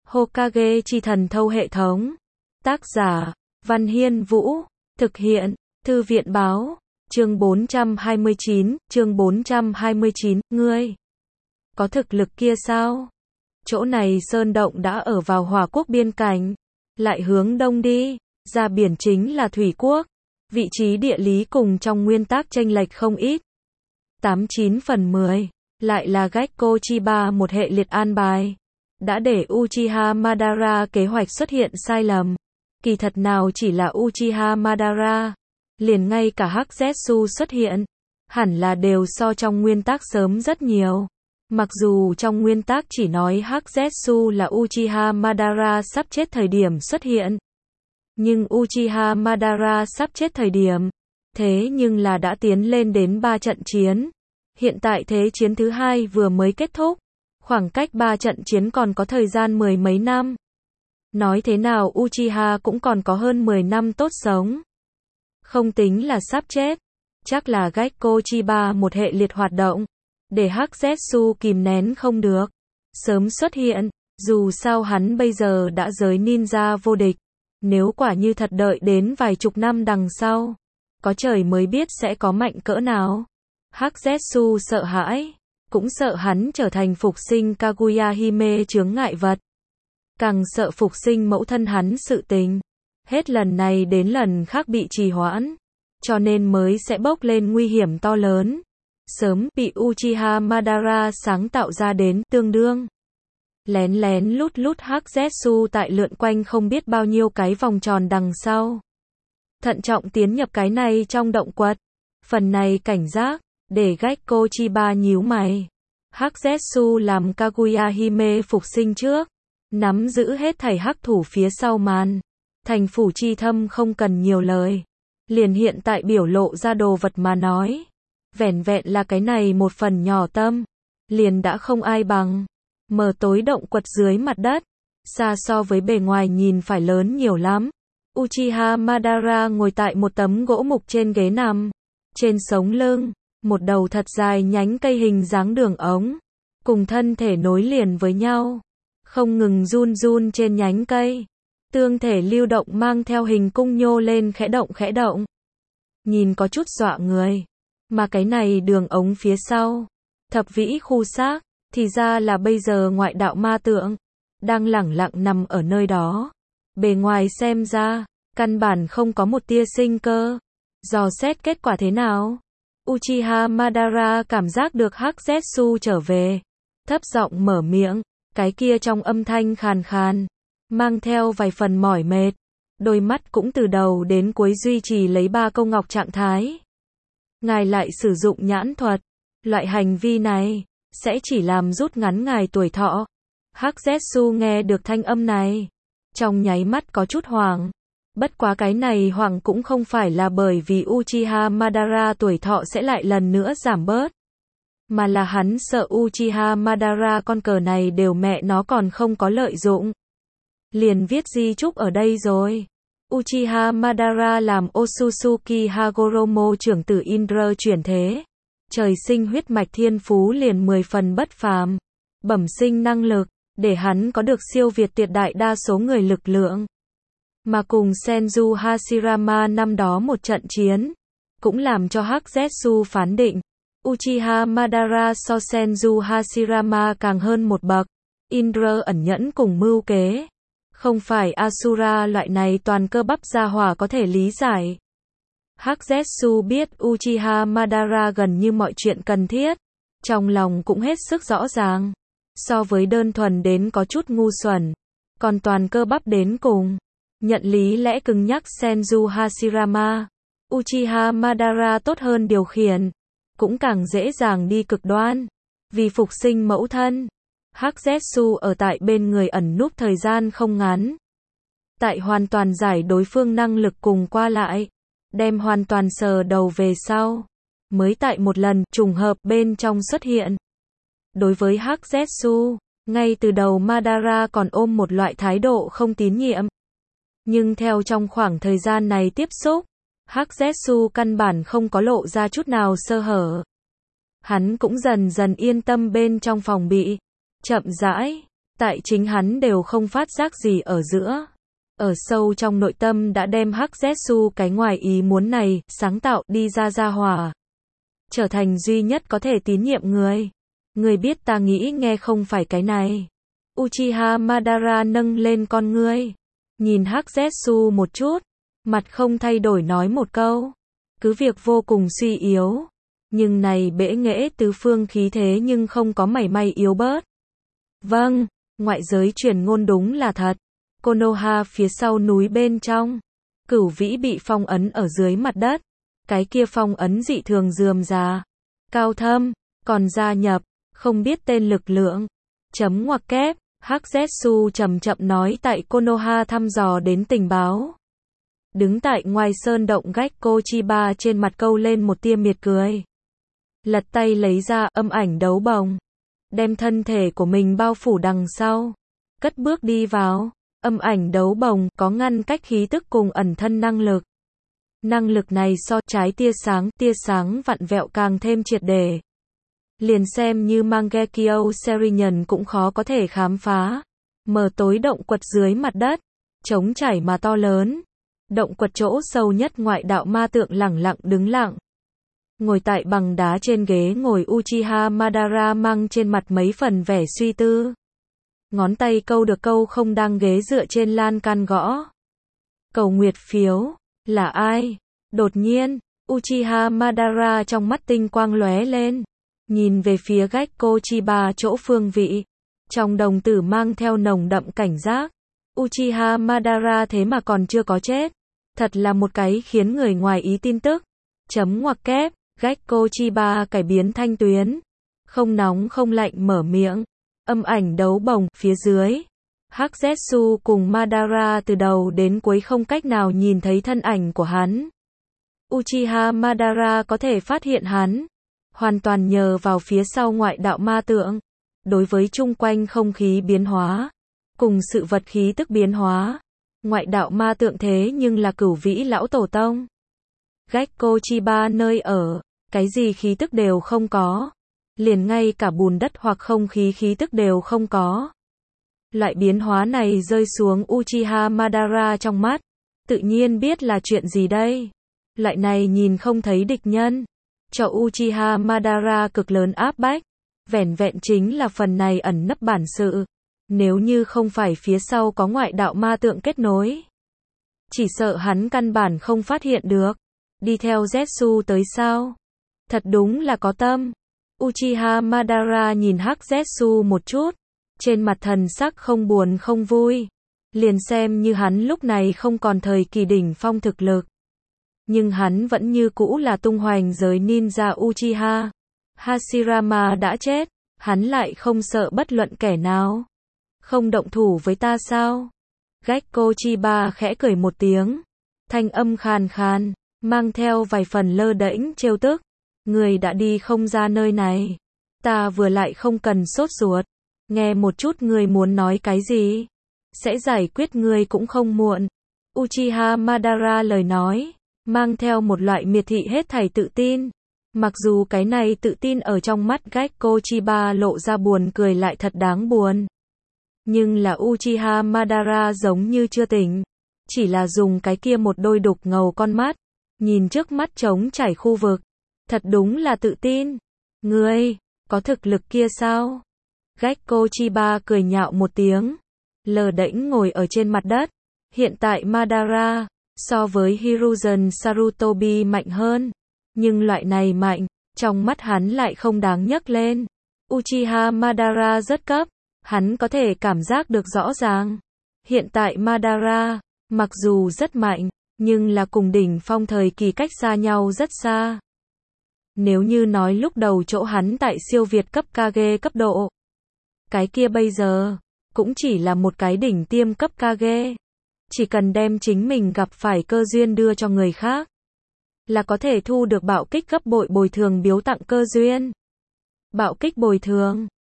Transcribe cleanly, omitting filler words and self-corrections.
Hokage chi thần thâu hệ thống. Tác giả, Văn Hiên Vũ. Thực hiện, Thư viện Báo. Chương 429, ngươi có thực lực kia sao? Chỗ này sơn động đã ở vào Hỏa Quốc biên cảnh, lại hướng đông đi, ra biển chính là Thủy Quốc. Vị trí địa lý cùng trong nguyên tắc chênh lệch không ít. 89/10, lại là Gekko Chiba một hệ liệt an bài. Đã để Uchiha Madara kế hoạch xuất hiện sai lầm. Kỳ thật nào chỉ là Uchiha Madara, liền ngay cả Hắc Zetsu xuất hiện, hẳn là đều so trong nguyên tắc sớm rất nhiều. Mặc dù trong nguyên tắc chỉ nói Hắc Zetsu là Uchiha Madara sắp chết thời điểm xuất hiện. Nhưng Uchiha Madara sắp chết thời điểm, thế nhưng là đã tiến lên đến 3 trận chiến. Hiện tại thế chiến thứ 2 vừa mới kết thúc, khoảng cách 3 trận chiến còn có thời gian mười mấy năm. Nói thế nào Uchiha cũng còn có hơn 10 năm tốt sống. Không tính là sắp chết, chắc là Gekko Chiba một hệ liệt hoạt động, để Hắc Zetsu kìm nén không được, sớm xuất hiện, dù sao hắn bây giờ đã giới ninja vô địch. Nếu quả như thật đợi đến vài chục năm đằng sau, có trời mới biết sẽ có mạnh cỡ nào. Hắc Zetsu sợ hãi, cũng sợ hắn trở thành phục sinh Kaguya Hime chướng ngại vật. Càng sợ phục sinh mẫu thân hắn sự tình. Hết lần này đến lần khác bị trì hoãn, cho nên mới sẽ bốc lên nguy hiểm to lớn. Sớm bị Uchiha Madara sáng tạo ra đến tương đương. Lén lén lút lút Hắc Zetsu tại lượn quanh không biết bao nhiêu cái vòng tròn đằng sau. Thận trọng tiến nhập cái này trong động quật. Phần này cảnh giác, để Gekko Chiba nhíu mày. Hắc Zetsu làm Kaguya Hime phục sinh trước, nắm giữ hết thảy hắc thủ phía sau màn. Thành phủ chi thâm không cần nhiều lời. Liền hiện tại biểu lộ ra đồ vật mà nói. Vẻn vẹn là cái này một phần nhỏ tâm, liền đã không ai bằng. Mờ tối động quật dưới mặt đất, xa so với bề ngoài nhìn phải lớn nhiều lắm. Uchiha Madara ngồi tại một tấm gỗ mục trên ghế nằm. Trên sống lưng, một đầu thật dài nhánh cây hình dáng đường ống, cùng thân thể nối liền với nhau, không ngừng run run trên nhánh cây. Tương thể lưu động mang theo hình cung nhô lên khẽ động. Nhìn có chút dọa người. Mà cái này đường ống phía sau, thập vĩ khu xác, thì ra là bây giờ ngoại đạo ma tượng, đang lẳng lặng nằm ở nơi đó. Bề ngoài xem ra, căn bản không có một tia sinh cơ. Dò xét kết quả thế nào? Uchiha Madara cảm giác được Hắc Zetsu trở về. Thấp giọng mở miệng, cái kia trong âm thanh khàn khàn, mang theo vài phần mỏi mệt. Đôi mắt cũng từ đầu đến cuối duy trì lấy 3 câu ngọc trạng thái. Ngài lại sử dụng nhãn thuật. Loại hành vi này sẽ chỉ làm rút ngắn ngài tuổi thọ. Hắc Zetsu nghe được thanh âm này, trong nháy mắt có chút hoảng. Bất quá cái này hoảng cũng không phải là bởi vì Uchiha Madara tuổi thọ sẽ lại lần nữa giảm bớt, mà là hắn sợ Uchiha Madara con cờ này đều mẹ nó còn không có lợi dụng. Liền viết di chúc ở đây rồi. Uchiha Madara làm Otsutsuki Hagoromo trưởng tử Indra chuyển thế. Trời sinh huyết mạch thiên phú liền 10 phần bất phàm. Bẩm sinh năng lực, để hắn có được siêu việt tuyệt đại đa số người lực lượng. Mà cùng Senju Hashirama năm đó một trận chiến, cũng làm cho Hắc Zetsu phán định. Uchiha Madara so Senju Hashirama càng hơn một bậc. Indra ẩn nhẫn cùng mưu kế. Không phải Asura loại này toàn cơ bắp gia hỏa có thể lý giải. Hắc Zetsu biết Uchiha Madara gần như mọi chuyện cần thiết, trong lòng cũng hết sức rõ ràng. So với đơn thuần đến có chút ngu xuẩn, còn toàn cơ bắp đến cùng, nhận lý lẽ cứng nhắc Senju Hashirama, Uchiha Madara tốt hơn điều khiển, cũng càng dễ dàng đi cực đoan. Vì phục sinh mẫu thân, Hắc Zetsu ở tại bên người ẩn núp thời gian không ngắn. Tại hoàn toàn giải đối phương năng lực cùng qua lại, đem hoàn toàn sờ đầu về sau, mới tại một lần trùng hợp bên trong xuất hiện. Đối với Hắc Zetsu, ngay từ đầu Madara còn ôm một loại thái độ không tín nhiệm. Nhưng theo trong khoảng thời gian này tiếp xúc, Hắc Zetsu căn bản không có lộ ra chút nào sơ hở. Hắn cũng dần dần yên tâm bên trong phòng bị. Chậm rãi, tại chính hắn đều không phát giác gì ở giữa. Ở sâu trong nội tâm đã đem Hắc Zetsu cái ngoài ý muốn này, sáng tạo đi ra hỏa. Trở thành duy nhất có thể tín nhiệm người. Người biết ta nghĩ nghe không phải cái này. Uchiha Madara nâng lên con ngươi. Nhìn Hắc Zetsu một chút. Mặt không thay đổi nói một câu. Cứ việc vô cùng suy yếu. Nhưng này bẽ nghễ tứ phương khí thế nhưng không có mảy may yếu bớt. Vâng, ngoại giới truyền ngôn đúng là thật. Konoha phía sau núi bên trong. Cửu vĩ bị phong ấn ở dưới mặt đất. Cái kia phong ấn dị thường rườm rà. Cao thâm, còn gia nhập, không biết tên lực lượng. Chấm ngoặc kép, Hắc Zetsu chậm chậm nói tại Konoha thăm dò đến tình báo. Đứng tại ngoài sơn động Gekko Chiba trên mặt câu lên một tia miệt cười. Lật tay lấy ra âm ảnh đấu bồng. Đem thân thể của mình bao phủ đằng sau. Cất bước đi vào. Âm ảnh đấu bồng có ngăn cách khí tức cùng ẩn thân năng lực. Năng lực này so trái tia sáng vặn vẹo càng thêm triệt để. Liền xem như Mangekyo Serinhân cũng khó có thể khám phá. Mờ tối động quật dưới mặt đất. Trống trải mà to lớn. Động quật chỗ sâu nhất ngoại đạo ma tượng lẳng lặng đứng lặng. Ngồi tại bằng đá trên ghế ngồi Uchiha Madara mang trên mặt mấy phần vẻ suy tư. Ngón tay câu được câu không đang ghế dựa trên lan can gõ. Cầu nguyệt phiếu, là ai? Đột nhiên, Uchiha Madara trong mắt tinh quang lóe lên. Nhìn về phía Gekko Chiba chỗ phương vị. Trong đồng tử mang theo nồng đậm cảnh giác. Uchiha Madara thế mà còn chưa có chết. Thật là một cái khiến người ngoài ý tin tức. Chấm ngoặc kép, Gekko Chiba cải biến thanh tuyến. Không nóng không lạnh mở miệng. Âm ảnh đấu bồng, phía dưới. Hắc Zetsu cùng Madara từ đầu đến cuối không cách nào nhìn thấy thân ảnh của hắn. Uchiha Madara có thể phát hiện hắn. Hoàn toàn nhờ vào phía sau ngoại đạo ma tượng. Đối với chung quanh không khí biến hóa. Cùng sự vật khí tức biến hóa. Ngoại đạo ma tượng thế nhưng là cửu vĩ lão tổ tông. Gekko Chiba nơi ở. Cái gì khí tức đều không có. Liền ngay cả bùn đất hoặc không khí khí tức đều không có. Loại biến hóa này rơi xuống Uchiha Madara trong mắt. Tự nhiên biết là chuyện gì đây. Loại này nhìn không thấy địch nhân. Cho Uchiha Madara cực lớn áp bách. Vẻn vẹn chính là phần này ẩn nấp bản sự. Nếu như không phải phía sau có ngoại đạo ma tượng kết nối. Chỉ sợ hắn căn bản không phát hiện được. Đi theo Zetsu tới sao? Thật đúng là có tâm. Uchiha Madara nhìn Hắc Zetsu một chút. Trên mặt thần sắc không buồn không vui. Liền xem như hắn lúc này không còn thời kỳ đỉnh phong thực lực. Nhưng hắn vẫn như cũ là tung hoành giới ninja Uchiha. Hashirama đã chết. Hắn lại không sợ bất luận kẻ nào. Không động thủ với ta sao? Gekko Chiba khẽ cười một tiếng. Thanh âm khàn khàn. Mang theo vài phần lơ đễnh trêu tức. Người đã đi không ra nơi này. Ta vừa lại không cần sốt ruột. Nghe một chút người muốn nói cái gì. Sẽ giải quyết người cũng không muộn. Uchiha Madara lời nói. Mang theo một loại miệt thị hết thảy tự tin. Mặc dù cái này tự tin ở trong mắt Gekko Chiba lộ ra buồn cười lại thật đáng buồn. Nhưng là Uchiha Madara giống như chưa tỉnh. Chỉ là dùng cái kia một đôi đục ngầu con mắt. Nhìn trước mắt trống trải khu vực. Thật đúng là tự tin. Ngươi, có thực lực kia sao? Gekko Chiba cười nhạo một tiếng. Lờ đễnh ngồi ở trên mặt đất. Hiện tại Madara, so với Hiruzen Sarutobi mạnh hơn. Nhưng loại này mạnh, trong mắt hắn lại không đáng nhắc lên. Uchiha Madara rất cấp. Hắn có thể cảm giác được rõ ràng. Hiện tại Madara, mặc dù rất mạnh, nhưng là cùng đỉnh phong thời kỳ cách xa nhau rất xa. Nếu như nói lúc đầu chỗ hắn tại siêu việt cấp Kage cấp độ. Cái kia bây giờ, cũng chỉ là một cái đỉnh tiêm cấp Kage. Chỉ cần đem chính mình gặp phải cơ duyên đưa cho người khác. Là có thể thu được bạo kích gấp bội bồi thường biếu tặng cơ duyên. Bạo kích bồi thường.